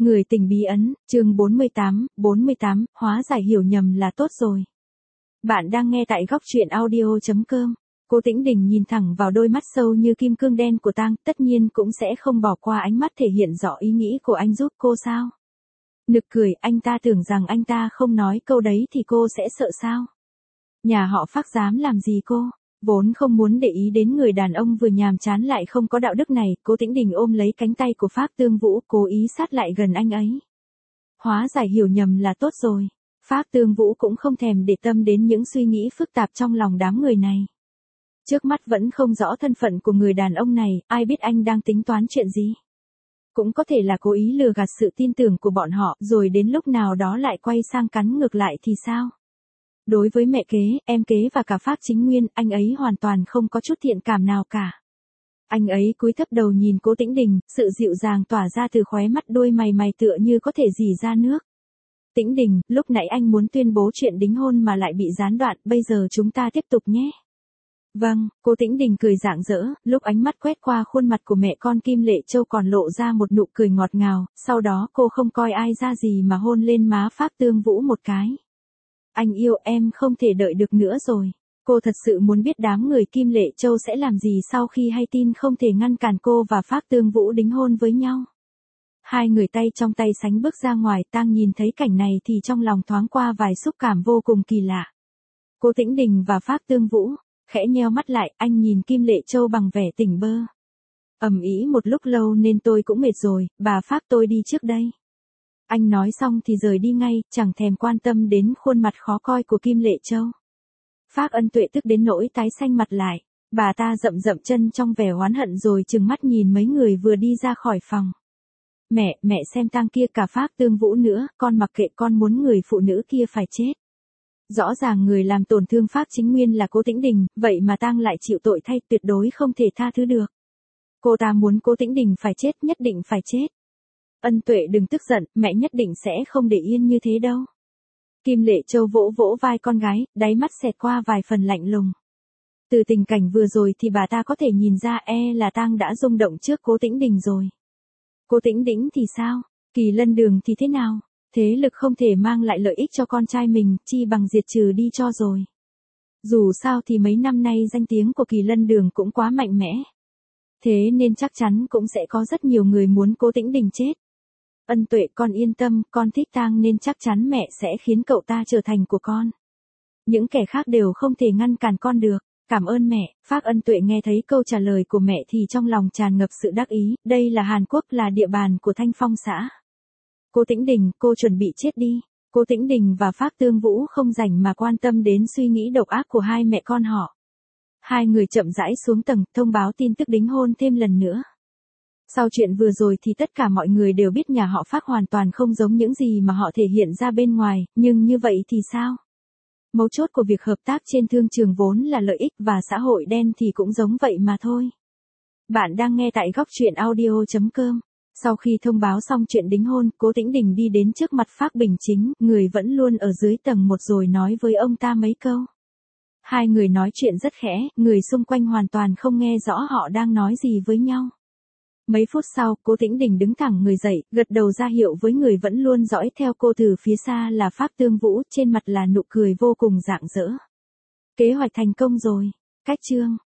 Người tình bí ẩn, chương 48, hóa giải hiểu nhầm là tốt rồi. Bạn đang nghe tại góc truyện audio.com. Cố Tĩnh Đình nhìn thẳng vào đôi mắt sâu như kim cương đen của Tang, tất nhiên cũng sẽ không bỏ qua ánh mắt thể hiện rõ ý nghĩ của anh giúp cô sao. Nực cười, anh ta tưởng rằng anh ta không nói câu đấy thì cô sẽ sợ sao. Nhà họ Phác dám làm gì cô? Vốn không muốn để ý đến người đàn ông vừa nhàm chán lại không có đạo đức này, Cố Tĩnh Đình ôm lấy cánh tay của Phác Tương Vũ, cố ý sát lại gần anh ấy. Hóa giải hiểu nhầm là tốt rồi. Phác Tương Vũ cũng không thèm để tâm đến những suy nghĩ phức tạp trong lòng đám người này. Trước mắt vẫn không rõ thân phận của người đàn ông này, ai biết anh đang tính toán chuyện gì. Cũng có thể là cố ý lừa gạt sự tin tưởng của bọn họ, rồi đến lúc nào đó lại quay sang cắn ngược lại thì sao? Đối với mẹ kế, em kế và cả Phác Chính Nguyên, anh ấy hoàn toàn không có chút thiện cảm nào cả. Anh ấy cúi thấp đầu nhìn Cố Tĩnh Đình, sự dịu dàng tỏa ra từ khóe mắt, đôi mày tựa như có thể rỉ ra nước. Tĩnh Đình, lúc nãy anh muốn tuyên bố chuyện đính hôn mà lại bị gián đoạn, bây giờ chúng ta tiếp tục nhé. Vâng, Cố Tĩnh Đình cười rạng rỡ, lúc ánh mắt quét qua khuôn mặt của mẹ con Kim Lệ Châu còn lộ ra một nụ cười ngọt ngào, sau đó cô không coi ai ra gì mà hôn lên má Phác Tương Vũ một cái. Anh yêu em không thể đợi được nữa rồi. Cô thật sự muốn biết đám người Kim Lệ Châu sẽ làm gì sau khi hay tin không thể ngăn cản cô và Phác Tương Vũ đính hôn với nhau. Hai người tay trong tay sánh bước ra ngoài, Tang nhìn thấy cảnh này thì trong lòng thoáng qua vài xúc cảm vô cùng kỳ lạ. Cố Tĩnh Đình và Phác Tương Vũ, khẽ nheo mắt lại, anh nhìn Kim Lệ Châu bằng vẻ tỉnh bơ. Ầm ĩ một lúc lâu nên tôi cũng mệt rồi, bà Phác tôi đi trước đây. Anh nói xong thì rời đi ngay, chẳng thèm quan tâm đến khuôn mặt khó coi của Kim Lệ Châu. Phác Ân Tuệ tức đến nỗi tái xanh mặt lại, bà ta dậm chân trong vẻ oán hận rồi trừng mắt nhìn mấy người vừa đi ra khỏi phòng. Mẹ xem Tang kia, cả Phác Tương Vũ nữa, con mặc kệ, con muốn người phụ nữ kia phải chết. Rõ ràng người làm tổn thương Phác Chính Nguyên là Cố Tĩnh Đình, vậy mà Tang lại chịu tội thay, tuyệt đối không thể tha thứ được. Cô ta muốn Cố Tĩnh Đình phải chết, nhất định phải chết. Ân Tuệ đừng tức giận, mẹ nhất định sẽ không để yên như thế đâu. Kim Lệ Châu vỗ vỗ vai con gái, đáy mắt xẹt qua vài phần lạnh lùng. Từ tình cảnh vừa rồi thì bà ta có thể nhìn ra là Tang đã rung động trước Cố Tĩnh Đình rồi. Cố Tĩnh Đình thì sao? Kỳ Lân Đường thì thế nào? Thế lực không thể mang lại lợi ích cho con trai mình, chi bằng diệt trừ đi cho rồi. Dù sao thì mấy năm nay danh tiếng của Kỳ Lân Đường cũng quá mạnh mẽ. Thế nên chắc chắn cũng sẽ có rất nhiều người muốn Cố Tĩnh Đình chết. Ân Tuệ, con yên tâm, con thích Tang nên chắc chắn mẹ sẽ khiến cậu ta trở thành của con. Những kẻ khác đều không thể ngăn cản con được. Cảm ơn mẹ. Phác Ân Tuệ nghe thấy câu trả lời của mẹ thì trong lòng tràn ngập sự đắc ý, đây là Hàn Quốc, là địa bàn của Thanh Phong xã. Cố Tĩnh Đình, cô chuẩn bị chết đi. Cố Tĩnh Đình và Phác Tương Vũ không rảnh mà quan tâm đến suy nghĩ độc ác của hai mẹ con họ. Hai người chậm rãi xuống tầng, thông báo tin tức đính hôn thêm lần nữa. Sau chuyện vừa rồi thì tất cả mọi người đều biết nhà họ Phác hoàn toàn không giống những gì mà họ thể hiện ra bên ngoài, nhưng như vậy thì sao? Mấu chốt của việc hợp tác trên thương trường vốn là lợi ích, và xã hội đen thì cũng giống vậy mà thôi. Bạn đang nghe tại góc truyện audio.com. Sau khi thông báo xong chuyện đính hôn, Cố Tĩnh Đình đi đến trước mặt Phác Bình Chính, người vẫn luôn ở dưới tầng 1 rồi nói với ông ta mấy câu. Hai người nói chuyện rất khẽ, người xung quanh hoàn toàn không nghe rõ họ đang nói gì với nhau. Mấy phút sau, Cố Tĩnh Đình đứng thẳng người dậy, gật đầu ra hiệu với người vẫn luôn dõi theo cô từ phía xa là Phác Tương Vũ, trên mặt là nụ cười vô cùng rạng rỡ. Kế hoạch thành công rồi. Cách chương